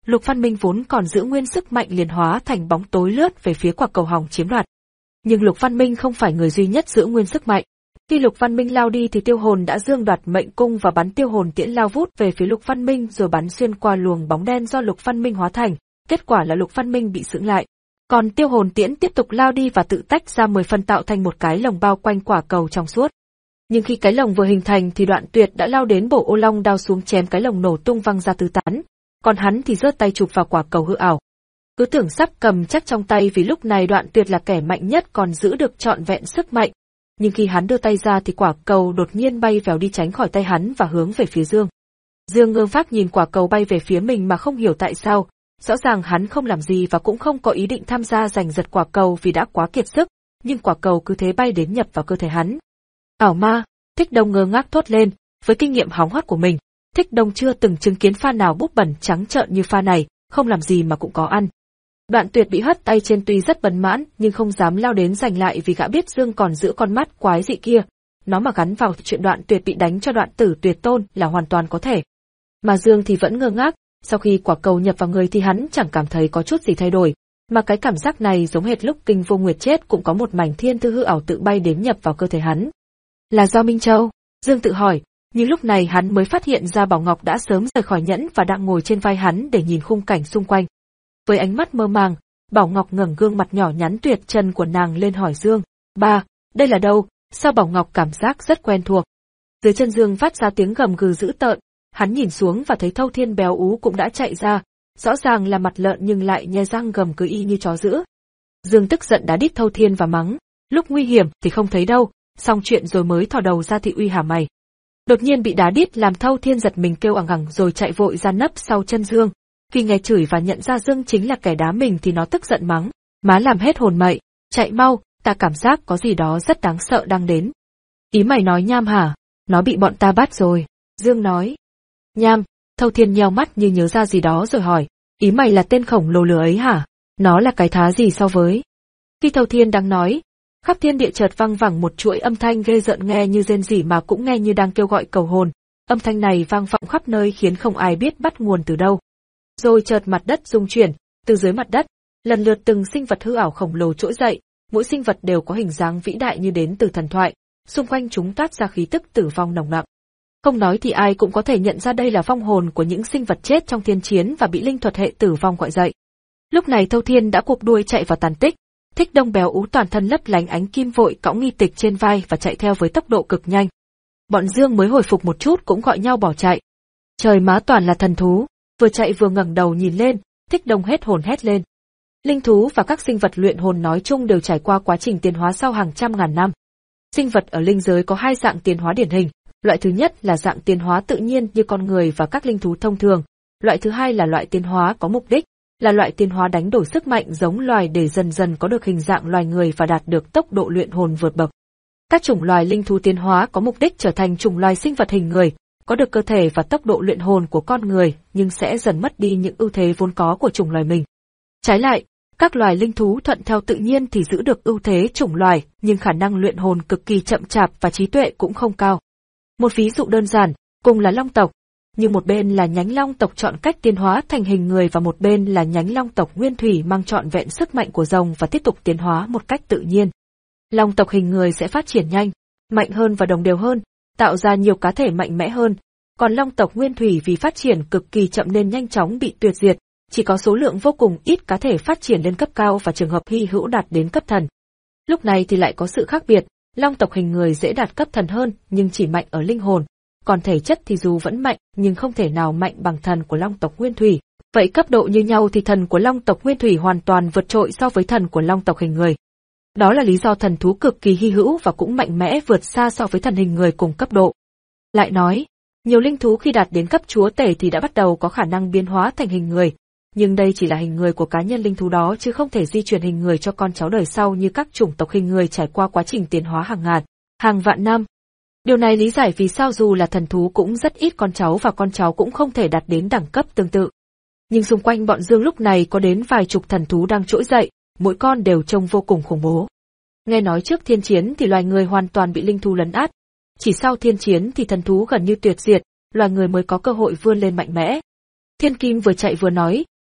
Lục Văn Minh vốn còn giữ nguyên sức mạnh liền hóa thành bóng tối lướt về phía quả cầu hòng chiếm đoạt. Nhưng Lục Văn Minh không phải người duy nhất giữ nguyên sức mạnh. Khi Lục Văn Minh lao đi thì Tiêu Hồn đã dương đoạt mệnh cung và bắn Tiêu Hồn tiễn lao vút về phía Lục Văn Minh rồi bắn xuyên qua luồng bóng đen do Lục Văn Minh hóa thành, kết quả là Lục Văn Minh bị sững lại. Còn Tiêu Hồn tiễn tiếp tục lao đi và tự tách ra mười phần tạo thành một cái lồng bao quanh quả cầu trong suốt. Nhưng khi cái lồng vừa hình thành thì Đoạn Tuyệt đã lao đến bổ ô long đao xuống chém cái lồng nổ tung văng ra tứ tán, còn hắn thì giơ tay chụp vào quả cầu hư ảo. Cứ tưởng sắp cầm chắc trong tay vì lúc này Đoạn Tuyệt là kẻ mạnh nhất còn giữ được trọn vẹn sức mạnh. Nhưng khi hắn đưa tay ra thì quả cầu đột nhiên bay vèo đi tránh khỏi tay hắn và hướng về phía Dương. Dương ngơ ngác nhìn quả cầu bay về phía mình mà không hiểu tại sao, rõ ràng hắn không làm gì và cũng không có ý định tham gia giành giật quả cầu vì đã quá kiệt sức, nhưng quả cầu cứ thế bay đến nhập vào cơ thể hắn. Ảo ma, Thích Đông ngơ ngác thốt lên, với kinh nghiệm hóng hớt của mình, Thích Đông chưa từng chứng kiến pha nào búp bẩn trắng trợn như pha này, không làm gì mà cũng có ăn. Đoạn Tuyệt bị hất tay trên tuy rất bấn mãn nhưng không dám lao đến giành lại vì gã biết Dương còn giữ con mắt quái dị kia, nó mà gắn vào chuyện Đoạn Tuyệt bị đánh cho Đoạn Tử Tuyệt Tôn là hoàn toàn có thể. Mà Dương thì vẫn ngơ ngác, sau khi quả cầu nhập vào người thì hắn chẳng cảm thấy có chút gì thay đổi, mà cái cảm giác này giống hệt lúc Kinh Vô Nguyệt chết cũng có một mảnh thiên thư hư ảo tự bay đến nhập vào cơ thể hắn. Là do Minh Châu? Dương tự hỏi, nhưng lúc này hắn mới phát hiện ra Bảo Ngọc đã sớm rời khỏi nhẫn và đang ngồi trên vai hắn để nhìn khung cảnh xung quanh. Với ánh mắt mơ màng, Bảo Ngọc ngẩng gương mặt nhỏ nhắn tuyệt trần của nàng lên hỏi Dương, ba, đây là đâu? Sao Bảo Ngọc cảm giác rất quen thuộc? Dưới chân Dương phát ra tiếng gầm gừ dữ tợn, hắn nhìn xuống và thấy Thâu Thiên béo ú cũng đã chạy ra, rõ ràng là mặt lợn nhưng lại nhe răng gầm cứ y như chó dữ. Dương tức giận đá đít Thâu Thiên và mắng, lúc nguy hiểm thì không thấy đâu, xong chuyện rồi mới thò đầu ra thị uy hả mày. Đột nhiên bị đá đít làm Thâu Thiên giật mình kêu ằng ằng rồi chạy vội ra nấp sau chân Dương. Khi nghe chửi và nhận ra Dương chính là kẻ đá mình thì nó tức giận mắng, má làm hết hồn mậy, chạy mau, ta cảm giác có gì đó rất đáng sợ đang đến. Ý mày nói Nham hả? Nó bị bọn ta bắt rồi. Dương nói. Nham, Thâu Thiên nheo mắt như nhớ ra gì đó rồi hỏi, ý mày là tên khổng lồ lừa ấy hả? Nó là cái thá gì so với? Khi Thâu Thiên đang nói, khắp thiên địa chợt vang vẳng một chuỗi âm thanh ghê rợn nghe như rên rỉ mà cũng nghe như đang kêu gọi cầu hồn. Âm thanh này vang vọng khắp nơi khiến không ai biết bắt nguồn từ đâu. Rồi chợt mặt đất rung chuyển, từ dưới mặt đất, lần lượt từng sinh vật hư ảo khổng lồ trỗi dậy, mỗi sinh vật đều có hình dáng vĩ đại như đến từ thần thoại, xung quanh chúng toát ra khí tức tử vong nồng nặc. Không nói thì ai cũng có thể nhận ra đây là vong hồn của những sinh vật chết trong thiên chiến và bị linh thuật hệ tử vong gọi dậy. Lúc này Thâu Thiên đã cụp đuôi chạy vào tàn tích, Thích Đông béo ú toàn thân lấp lánh ánh kim vội cõng nghi tịch trên vai và chạy theo với tốc độ cực nhanh. Bọn Dương mới hồi phục một chút cũng gọi nhau bỏ chạy. Trời má toàn là thần thú, vừa chạy vừa ngẩng đầu nhìn lên, Thích Đông hết hồn hét lên. Linh thú và các sinh vật luyện hồn nói chung đều trải qua quá trình tiến hóa sau hàng trăm ngàn năm. Sinh vật ở linh giới có hai dạng tiến hóa điển hình, loại thứ nhất là dạng tiến hóa tự nhiên như con người và các linh thú thông thường, loại thứ hai là loại tiến hóa có mục đích, là loại tiến hóa đánh đổi sức mạnh giống loài để dần dần có được hình dạng loài người và đạt được tốc độ luyện hồn vượt bậc. Các chủng loài linh thú tiến hóa có mục đích trở thành chủng loài sinh vật hình người, có được cơ thể và tốc độ luyện hồn của con người, nhưng sẽ dần mất đi những ưu thế vốn có của chủng loài mình. Trái lại, các loài linh thú thuận theo tự nhiên thì giữ được ưu thế chủng loài, nhưng khả năng luyện hồn cực kỳ chậm chạp và trí tuệ cũng không cao. Một ví dụ đơn giản, cùng là long tộc, nhưng một bên là nhánh long tộc chọn cách tiến hóa thành hình người và một bên là nhánh long tộc nguyên thủy mang trọn vẹn sức mạnh của rồng và tiếp tục tiến hóa một cách tự nhiên. Long tộc hình người sẽ phát triển nhanh, mạnh hơn và đồng đều hơn, tạo ra nhiều cá thể mạnh mẽ hơn, còn long tộc nguyên thủy vì phát triển cực kỳ chậm nên nhanh chóng bị tuyệt diệt, chỉ có số lượng vô cùng ít cá thể phát triển lên cấp cao và trường hợp hy hữu đạt đến cấp thần. Lúc này thì lại có sự khác biệt, long tộc hình người dễ đạt cấp thần hơn nhưng chỉ mạnh ở linh hồn, còn thể chất thì dù vẫn mạnh nhưng không thể nào mạnh bằng thần của long tộc nguyên thủy. Vậy cấp độ như nhau thì thần của long tộc nguyên thủy hoàn toàn vượt trội so với thần của long tộc hình người. Đó là lý do thần thú cực kỳ hy hữu và cũng mạnh mẽ vượt xa so với thần hình người cùng cấp độ. Lại nói, nhiều linh thú khi đạt đến cấp chúa tể thì đã bắt đầu có khả năng biến hóa thành hình người, nhưng đây chỉ là hình người của cá nhân linh thú đó chứ không thể di truyền hình người cho con cháu đời sau như các chủng tộc hình người trải qua quá trình tiến hóa hàng ngàn, hàng vạn năm. Điều này lý giải vì sao dù là thần thú cũng rất ít con cháu và con cháu cũng không thể đạt đến đẳng cấp tương tự. Nhưng xung quanh bọn Dương lúc này có đến vài chục thần thú đang trỗi dậy, mỗi con đều trông vô cùng khủng bố. Nghe nói trước thiên chiến thì loài người hoàn toàn bị linh thú lấn át, chỉ sau thiên chiến thì thần thú gần như tuyệt diệt, loài người mới có cơ hội vươn lên mạnh mẽ. Thiên Kim vừa chạy vừa nói,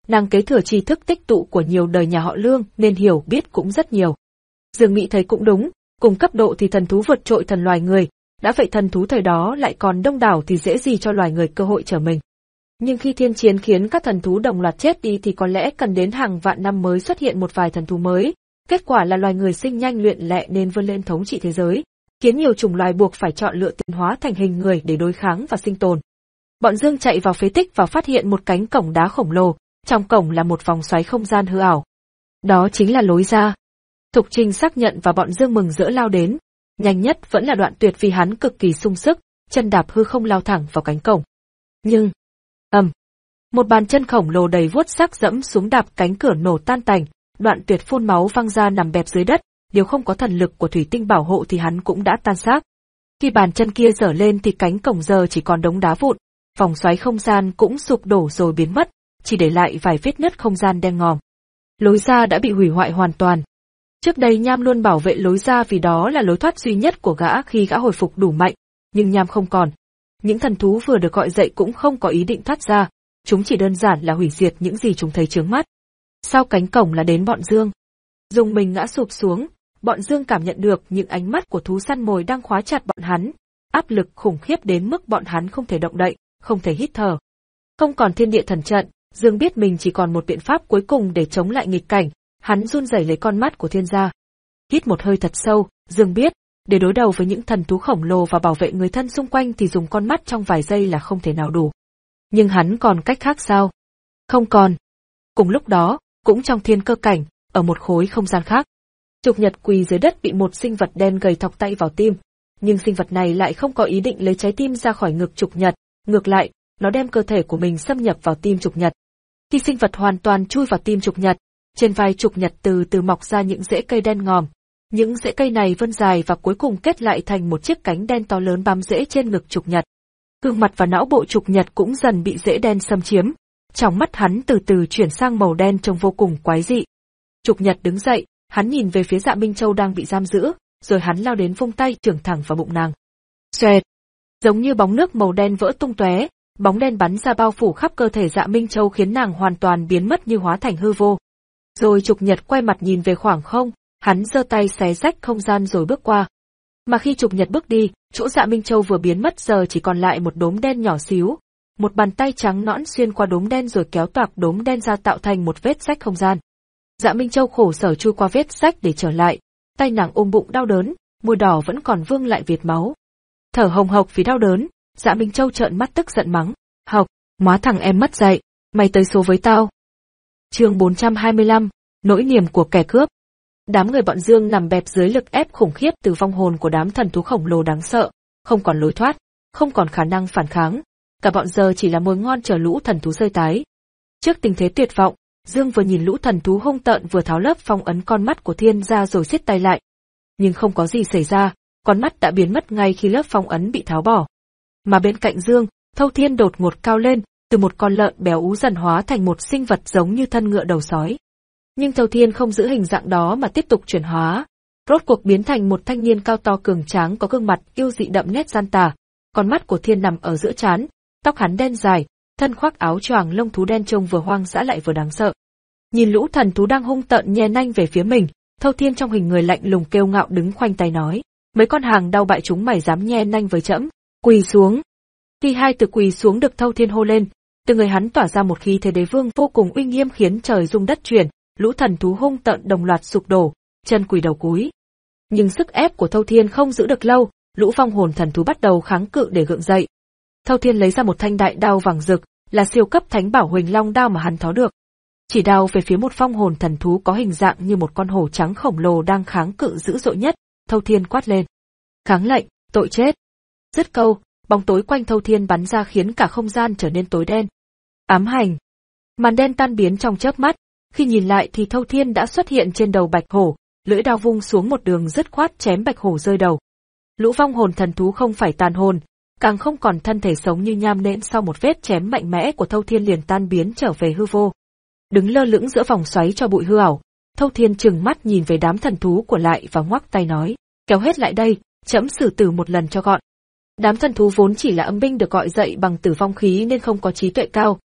Nàng kế thừa tri thức tích tụ của nhiều đời nhà họ Lương nên hiểu biết cũng rất nhiều. Dương Mỹ thấy cũng đúng, cùng cấp độ thì thần thú vượt trội thần loài người, đã vậy thần thú thời đó lại còn đông đảo thì dễ gì cho loài người cơ hội trở mình. Nhưng khi thiên chiến khiến các thần thú đồng loạt chết đi thì có lẽ cần đến hàng vạn năm mới xuất hiện một vài thần thú mới. Kết quả là loài người sinh nhanh luyện lẹ nên vươn lên thống trị thế giới, khiến nhiều chủng loài buộc phải chọn lựa tiến hóa thành hình người để đối kháng và sinh tồn. Bọn Dương chạy vào phế tích và phát hiện một cánh cổng đá khổng lồ, trong cổng là một vòng xoáy không gian hư ảo. Đó chính là lối ra. Thục Trinh xác nhận và bọn Dương mừng rỡ lao đến. Nhanh nhất vẫn là Đoạn Tuyệt vì hắn cực kỳ sung sức, chân đạp hư không lao thẳng vào cánh cổng. Nhưng, ầm, um, một bàn chân khổng lồ đầy vuốt sắc dẫm xuống đạp cánh cửa nổ tan tành, Đoạn Tuyệt phun máu văng ra nằm bẹp dưới đất, nếu không có thần lực của thủy tinh bảo hộ thì hắn cũng đã tan xác. Khi bàn chân kia giở lên thì cánh cổng giờ chỉ còn đống đá vụn, vòng xoáy không gian cũng sụp đổ rồi biến mất, chỉ để lại vài vết nứt không gian đen ngòm. Lối ra đã bị hủy hoại hoàn toàn. Trước đây Nham luôn bảo vệ lối ra vì đó là lối thoát duy nhất của gã khi gã hồi phục đủ mạnh, nhưng Nham không còn. Những thần thú vừa được gọi dậy cũng không có ý định thoát ra, chúng chỉ đơn giản là hủy diệt những gì chúng thấy chướng mắt. Sau cánh cổng là đến bọn Dương. Dùng mình ngã sụp xuống, bọn Dương cảm nhận được những ánh mắt của thú săn mồi đang khóa chặt bọn hắn, áp lực khủng khiếp đến mức bọn hắn không thể động đậy, không thể hít thở. Không còn thiên địa thần trận, Dương biết mình chỉ còn một biện pháp cuối cùng để chống lại nghịch cảnh, hắn run rẩy lấy con mắt của thiên gia. Hít một hơi thật sâu, Dương biết, để đối đầu với những thần thú khổng lồ và bảo vệ người thân xung quanh thì dùng con mắt trong vài giây là không thể nào đủ. Nhưng hắn còn cách khác sao? Không còn. Cùng lúc đó, cũng trong thiên cơ cảnh, ở một khối không gian khác, Trục Nhật quỳ dưới đất bị một sinh vật đen gầy thọc tay vào tim, nhưng sinh vật này lại không có ý định lấy trái tim ra khỏi ngực Trục Nhật, ngược lại, nó đem cơ thể của mình xâm nhập vào tim Trục Nhật. Khi sinh vật hoàn toàn chui vào tim Trục Nhật, trên vai Trục Nhật từ từ mọc ra những rễ cây đen ngòm. Những rễ cây này vươn dài và cuối cùng kết lại thành một chiếc cánh đen to lớn bám rễ trên ngực Trục Nhật. Gương mặt và não bộ Trục Nhật cũng dần bị rễ đen xâm chiếm. Trong mắt hắn từ từ chuyển sang màu đen trông vô cùng quái dị. Trục Nhật đứng dậy, hắn nhìn về phía Dạ Minh Châu đang bị giam giữ, rồi hắn lao đến vung tay chưởng thẳng vào bụng nàng. Xoẹt! Giống như bóng nước màu đen vỡ tung tóe, bóng đen bắn ra bao phủ khắp cơ thể Dạ Minh Châu khiến nàng hoàn toàn biến mất như hóa thành hư vô. Rồi Trục Nhật quay mặt nhìn về khoảng không, hắn giơ tay xé rách không gian rồi bước qua. Mà khi Trục Nhật bước đi, chỗ Dạ Minh Châu vừa biến mất giờ chỉ còn lại một đốm đen nhỏ xíu. Một bàn tay trắng nõn xuyên qua đốm đen rồi kéo toạc đốm đen ra tạo thành một vết rách không gian. Dạ Minh Châu khổ sở chui qua vết rách để trở lại, tay nàng ôm bụng đau đớn, môi đỏ vẫn còn vương lại việt máu. Thở hồng hộc vì đau đớn, Dạ Minh Châu trợn mắt tức giận mắng, "Học, má thằng em mất dạy, mày tới số với tao." Chương bốn trăm hai mươi lăm, nỗi niềm của kẻ cướp. Đám người bọn Dương nằm bẹp dưới lực ép khủng khiếp từ vong hồn của đám thần thú khổng lồ đáng sợ, không còn lối thoát, không còn khả năng phản kháng. Cả bọn giờ chỉ là mồi ngon chờ lũ thần thú rơi tái. Trước tình thế tuyệt vọng, Dương vừa nhìn lũ thần thú hung tợn vừa tháo lớp phong ấn con mắt của Thiên ra rồi siết tay lại. Nhưng không có gì xảy ra, con mắt đã biến mất ngay khi lớp phong ấn bị tháo bỏ. Mà bên cạnh Dương, Thâu Thiên đột ngột cao lên, từ một con lợn béo ú dần hóa thành một sinh vật giống như thân ngựa đầu sói. Nhưng Thâu Thiên không giữ hình dạng đó mà tiếp tục chuyển hóa, rốt cuộc biến thành một thanh niên cao to cường tráng có gương mặt yêu dị đậm nét gian tà. Con mắt của Thiên nằm ở giữa trán, tóc hắn đen dài, thân khoác áo choàng lông thú đen trông vừa hoang dã lại vừa đáng sợ. Nhìn lũ thần thú đang hung tợn nhe nanh về phía mình, Thâu Thiên trong hình người lạnh lùng kêu ngạo đứng khoanh tay nói, mấy con hàng đau bại chúng mày dám nhe nanh với trẫm, quỳ xuống. Khi hai từ quỳ xuống được Thâu Thiên hô lên, từ người hắn tỏa ra một khí thế đế vương vô cùng uy nghiêm khiến trời rung đất chuyển, lũ thần thú hung tợn đồng loạt sụp đổ, chân quỳ đầu cúi. Nhưng sức ép của Thâu Thiên không giữ được lâu, lũ vong hồn thần thú bắt đầu kháng cự để gượng dậy. Thâu Thiên lấy ra một thanh đại đao vàng rực, là siêu cấp thánh bảo Huỳnh Long đao mà hắn tháo được. Chỉ đao về phía một vong hồn thần thú có hình dạng như một con hổ trắng khổng lồ đang kháng cự dữ dội nhất, Thâu Thiên quát lên. Kháng lệnh, tội chết. Dứt câu, bóng tối quanh Thâu Thiên bắn ra khiến cả không gian trở nên tối đen. Ám hành. Màn đen tan biến trong chớp mắt, khi nhìn lại thì Thâu Thiên đã xuất hiện trên đầu bạch hổ, lưỡi đao vung xuống một đường dứt khoát chém bạch hổ rơi đầu. Lũ vong hồn thần thú không phải tàn hồn, càng không còn thân thể sống như nham nên sau một vết chém mạnh mẽ của Thâu Thiên liền tan biến trở về hư vô. Đứng lơ lửng giữa vòng xoáy cho bụi hư ảo, Thâu Thiên trừng mắt nhìn về đám thần thú của lại và ngoắc tay nói, kéo hết lại đây, trẫm xử tử một lần cho gọn. Đám thần thú vốn chỉ là âm binh được gọi dậy bằng tử vong khí nên không có trí tuệ cao,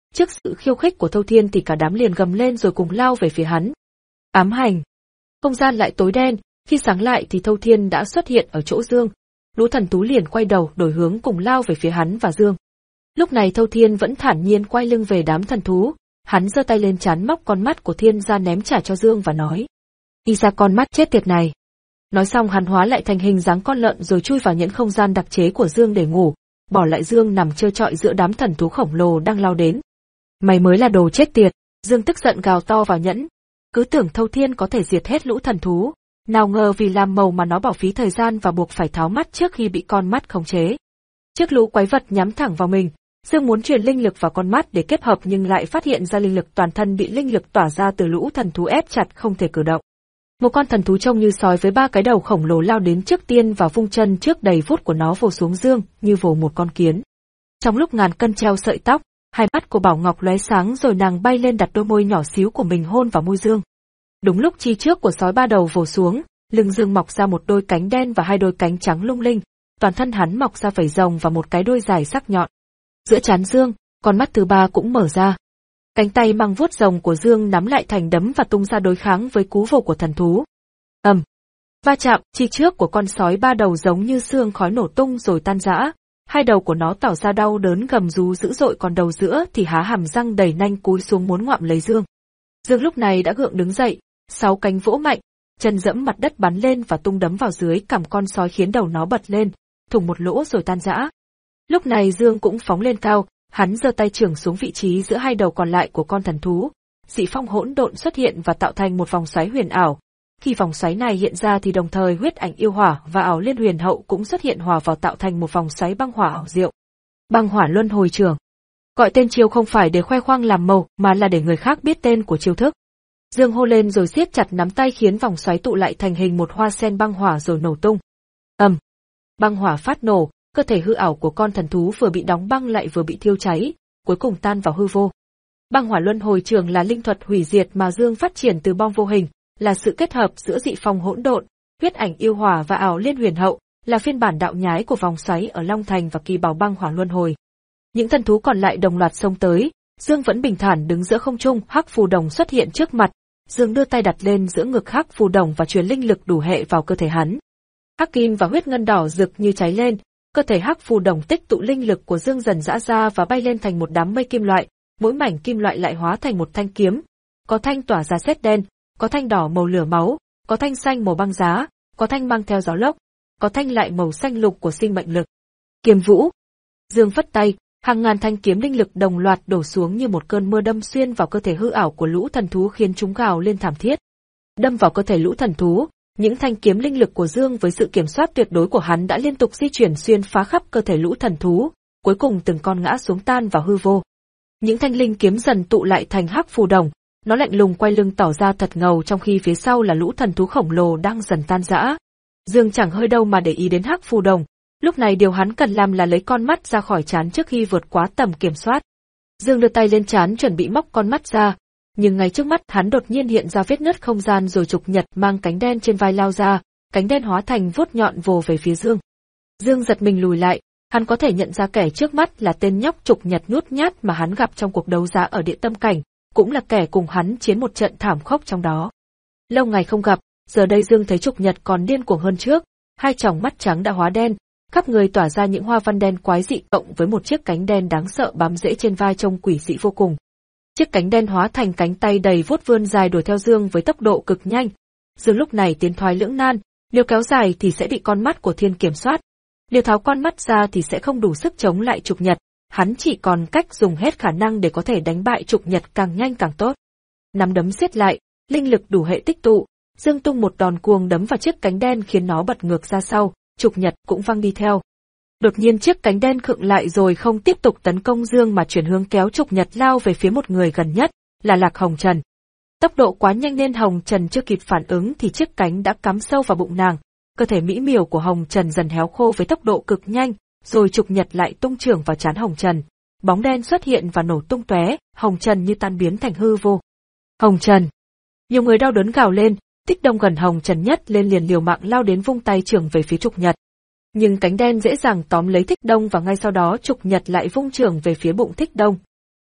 Trước sự khiêu khích của Thâu Thiên thì cả đám liền gầm lên rồi cùng lao về phía hắn. Ám hành. Không gian lại tối đen, khi sáng lại thì Thâu Thiên đã xuất hiện ở chỗ Dương. Lũ thần thú liền quay đầu đổi hướng cùng lao về phía hắn và Dương. Lúc này Thâu Thiên vẫn thản nhiên quay lưng về đám thần thú, hắn giơ tay lên trán móc con mắt của Thiên ra ném trả cho Dương và nói: "Y ra con mắt chết tiệt này." Nói xong hắn hóa lại thành hình dáng con lợn rồi chui vào nhẫn không gian đặc chế của Dương để ngủ, bỏ lại Dương nằm trơ trọi giữa đám thần thú khổng lồ đang lao đến. "Mày mới là đồ chết tiệt!" Dương tức giận gào to vào nhẫn. Cứ tưởng Thâu Thiên có thể diệt hết lũ thần thú, nào ngờ vì làm màu mà nó bỏ phí thời gian và buộc phải tháo mắt trước khi bị con mắt khống chế. Trước lũ quái vật nhắm thẳng vào mình, Dương muốn truyền linh lực vào con mắt để kết hợp nhưng lại phát hiện ra linh lực toàn thân bị linh lực tỏa ra từ lũ thần thú ép chặt không thể cử động. Một con thần thú trông như sói với ba cái đầu khổng lồ lao đến trước tiên và vung chân trước đầy vút của nó vồ xuống Dương như vồ một con kiến. Trong lúc ngàn cân treo sợi tóc, hai mắt của Bảo Ngọc lóe sáng rồi nàng bay lên đặt đôi môi nhỏ xíu của mình hôn vào môi Dương. Đúng lúc chi trước của sói ba đầu vồ xuống, lưng Dương mọc ra một đôi cánh đen và hai đôi cánh trắng lung linh, toàn thân hắn mọc ra vảy rồng và một cái đuôi dài sắc nhọn. Giữa trán Dương, con mắt thứ ba cũng mở ra. Cánh tay mang vuốt rồng của Dương nắm lại thành đấm và tung ra đối kháng với cú vồ của thần thú. Ầm! Um, va chạm, chi trước của con sói ba đầu giống như sương khói nổ tung rồi tan rã. Hai đầu của nó tỏ ra đau đớn gầm rú dữ dội, còn đầu giữa thì há hàm răng đầy nanh cúi xuống muốn ngoạm lấy Dương. Dương lúc này đã gượng đứng dậy, sáu cánh vỗ mạnh, chân dẫm mặt đất bắn lên và tung đấm vào dưới cằm con sói khiến đầu nó bật lên, thủng một lỗ rồi tan rã. Lúc này Dương cũng phóng lên cao, hắn giơ tay chưởng xuống vị trí giữa hai đầu còn lại của con thần thú. Dị phong hỗn độn xuất hiện và tạo thành một vòng xoáy huyền ảo. Khi vòng xoáy này hiện ra thì đồng thời huyết ảnh yêu hỏa và ảo liên huyền hậu cũng xuất hiện hòa vào tạo thành một vòng xoáy băng hỏa ảo diệu. Băng hỏa luân hồi trưởng. Gọi tên chiêu không phải để khoe khoang làm màu mà là để người khác biết tên của chiêu thức. Dương hô lên rồi siết chặt nắm tay khiến vòng xoáy tụ lại thành hình một hoa sen băng hỏa rồi nổ tung. Ầm! Um, băng hỏa phát nổ, cơ thể hư ảo của con thần thú vừa bị đóng băng lại vừa bị thiêu cháy, cuối cùng tan vào hư vô. Băng hỏa luân hồi trường là linh thuật hủy diệt mà Dương phát triển từ bom vô hình, là sự kết hợp giữa dị phong hỗn độn, huyết ảnh yêu hỏa và ảo liên huyền hậu, là phiên bản đạo nhái của vòng xoáy ở Long Thành và kỳ bảo băng hỏa luân hồi. Những thần thú còn lại đồng loạt xông tới, Dương vẫn bình thản đứng giữa không trung. Hắc phù đồng xuất hiện trước mặt, Dương đưa tay đặt lên giữa ngực Hắc phù đồng và truyền linh lực đủ hệ vào cơ thể hắn. Hắc kim và huyết ngân đỏ rực như cháy lên, cơ thể Hắc phù đồng tích tụ linh lực của Dương dần rã ra và bay lên thành một đám mây kim loại, mỗi mảnh kim loại lại hóa thành một thanh kiếm, có thanh tỏa ra sét đen, có thanh đỏ màu lửa máu, có thanh xanh màu băng giá, có thanh mang theo gió lốc, có thanh lại màu xanh lục của sinh mệnh lực. Kiếm vũ. Dương phất tay, hàng ngàn thanh kiếm linh lực đồng loạt đổ xuống như một cơn mưa đâm xuyên vào cơ thể hư ảo của lũ thần thú khiến chúng gào lên thảm thiết. Đâm vào cơ thể lũ thần thú, những thanh kiếm linh lực của Dương với sự kiểm soát tuyệt đối của hắn đã liên tục di chuyển xuyên phá khắp cơ thể lũ thần thú, cuối cùng từng con ngã xuống tan vào hư vô. Những thanh linh kiếm dần tụ lại thành Hắc phù đồng, nó lạnh lùng quay lưng tỏ ra thật ngầu trong khi phía sau là lũ thần thú khổng lồ đang dần tan rã. Dương chẳng hơi đâu mà để ý đến Hắc phù đồng, lúc này điều hắn cần làm là lấy con mắt ra khỏi trán trước khi vượt quá tầm kiểm soát. Dương đưa tay lên trán chuẩn bị móc con mắt ra, nhưng ngay trước mắt hắn đột nhiên hiện ra vết nứt không gian rồi Trục Nhật mang cánh đen trên vai lao ra, cánh đen hóa thành vuốt nhọn vồ về phía Dương. Dương giật mình lùi lại, hắn có thể nhận ra kẻ trước mắt là tên nhóc Trục Nhật nhút nhát mà hắn gặp trong cuộc đấu giá ở Địa Tâm Cảnh, cũng là kẻ cùng hắn chiến một trận thảm khốc trong đó. Lâu ngày không gặp, giờ đây Dương thấy Trục Nhật còn điên cuồng hơn trước, hai tròng mắt trắng đã hóa đen, khắp người tỏa ra những hoa văn đen quái dị cộng với một chiếc cánh đen đáng sợ bám rễ trên vai trông quỷ dị vô cùng. Chiếc cánh đen hóa thành cánh tay đầy vuốt vươn dài đuổi theo Dương với tốc độ cực nhanh. Dương lúc này tiến thoái lưỡng nan, nếu kéo dài thì sẽ bị con mắt của Thiên kiểm soát, nếu tháo con mắt ra thì sẽ không đủ sức chống lại Trục Nhật, hắn chỉ còn cách dùng hết khả năng để có thể đánh bại Trục Nhật càng nhanh càng tốt. Nắm đấm siết lại, linh lực đủ hệ tích tụ, Dương tung một đòn cuồng đấm vào chiếc cánh đen khiến nó bật ngược ra sau, Trục Nhật cũng văng đi theo. Đột nhiên chiếc cánh đen khựng lại rồi không tiếp tục tấn công Dương mà chuyển hướng kéo Trục Nhật lao về phía một người gần nhất, là Lạc Hồng Trần. Tốc độ quá nhanh nên Hồng Trần chưa kịp phản ứng thì chiếc cánh đã cắm sâu vào bụng nàng, cơ thể mỹ miều của Hồng Trần dần héo khô với tốc độ cực nhanh, rồi Trục Nhật lại tung chưởng vào trán Hồng Trần. Bóng đen xuất hiện và nổ tung tóe, Hồng Trần như tan biến thành hư vô. Hồng Trần! Nhiều người đau đớn gào lên, Tích Đông gần Hồng Trần nhất lên liền liều mạng lao đến vung tay chưởng về phía Trục Nhật. Nhưng cánh đen dễ dàng tóm lấy Thích Đông và ngay sau đó Trục Nhật lại vung chưởng về phía bụng Thích Đông.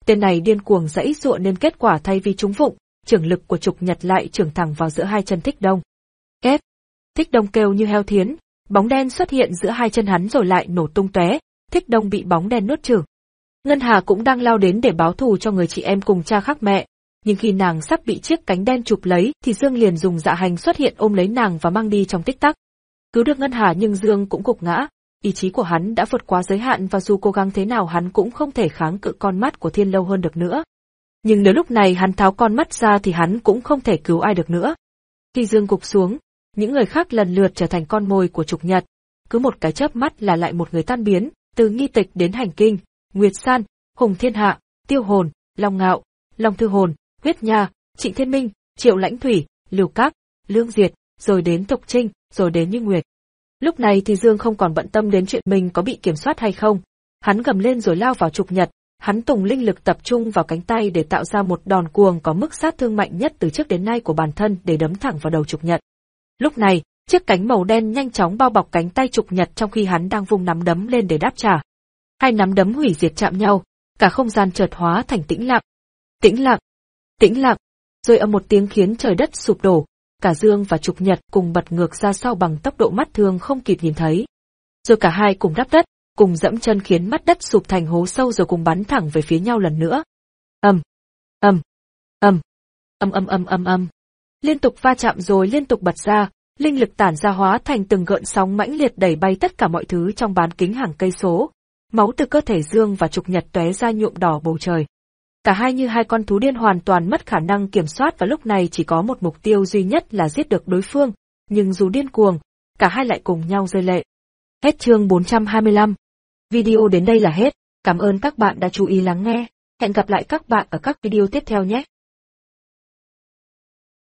Tên này điên cuồng giãy giụa nên kết quả thay vì trúng vụng, trưởng lực của Trục Nhật lại trưởng thẳng vào giữa hai chân Thích Đông. Két! Thích Đông kêu như heo thiến, bóng đen xuất hiện giữa hai chân hắn rồi lại nổ tung tóe. Thích Đông bị bóng đen nuốt chửng. Ngân Hà cũng đang lao đến để báo thù cho người chị em cùng cha khác mẹ, nhưng khi nàng sắp bị chiếc cánh đen chụp lấy thì Dương liền dùng dạ hành xuất hiện ôm lấy nàng và mang đi trong tích tắc. Cứu được Ngân Hà nhưng Dương cũng gục ngã, ý chí của hắn đã vượt quá giới hạn và dù cố gắng thế nào hắn cũng không thể kháng cự con mắt của Thiên lâu hơn được nữa. Nhưng nếu lúc này hắn tháo con mắt ra thì hắn cũng không thể cứu ai được nữa. Khi Dương gục xuống, những người khác lần lượt trở thành con mồi của Trục Nhật. Cứ một cái chớp mắt là lại một người tan biến, từ Nghi Tịch đến Hành Kinh, Nguyệt San, Hùng Thiên Hạ, Tiêu Hồn, Long Ngạo, Long Thư Hồn, Huyết Nha, Trịnh Thiên Minh, Triệu Lãnh Thủy, Lưu Các, Lương Diệt, rồi đến Tộc Trinh, rồi đến Như Nguyệt. Lúc này thì Dương không còn bận tâm đến chuyện mình có bị kiểm soát hay không. Hắn gầm lên rồi lao vào Trục Nhật, hắn tùng linh lực tập trung vào cánh tay để tạo ra một đòn cuồng có mức sát thương mạnh nhất từ trước đến nay của bản thân để đấm thẳng vào đầu Trục Nhật. Lúc này, chiếc cánh màu đen nhanh chóng bao bọc cánh tay Trục Nhật trong khi hắn đang vung nắm đấm lên để đáp trả. Hai nắm đấm hủy diệt chạm nhau, cả không gian chợt hóa thành tĩnh lặng. Tĩnh lặng, tĩnh lặng, rồi ầm một tiếng khiến trời đất sụp đổ, cả Dương và Trục Nhật cùng bật ngược ra sau bằng tốc độ mắt thường không kịp nhìn thấy. Rồi cả hai cùng đáp đất, cùng dẫm chân khiến mắt đất sụp thành hố sâu rồi cùng bắn thẳng về phía nhau lần nữa. Ầm, ầm, ầm, ầm ầm ầm ầm ầm. Liên tục va chạm rồi liên tục bật ra, linh lực tản ra hóa thành từng gợn sóng mãnh liệt đẩy bay tất cả mọi thứ trong bán kính hàng cây số. Máu từ cơ thể Dương và Trục Nhật tóe ra nhuộm đỏ bầu trời. Cả hai như hai con thú điên hoàn toàn mất khả năng kiểm soát và lúc này chỉ có một mục tiêu duy nhất là giết được đối phương, nhưng dù điên cuồng, cả hai lại cùng nhau rơi lệ. Hết chương bốn trăm hai mươi lăm. Video đến đây là hết. Cảm ơn các bạn đã chú ý lắng nghe. Hẹn gặp lại các bạn ở các video tiếp theo nhé.